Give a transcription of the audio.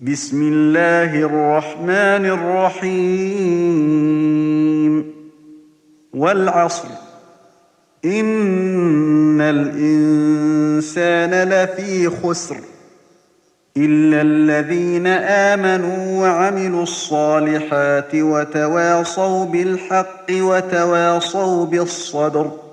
بسم الله الرحمن الرحيم والعصر إن الإنسان لفي خسر إلا الذين آمنوا وعملوا الصالحات وتواصوا بالحق وتواصوا بالصبر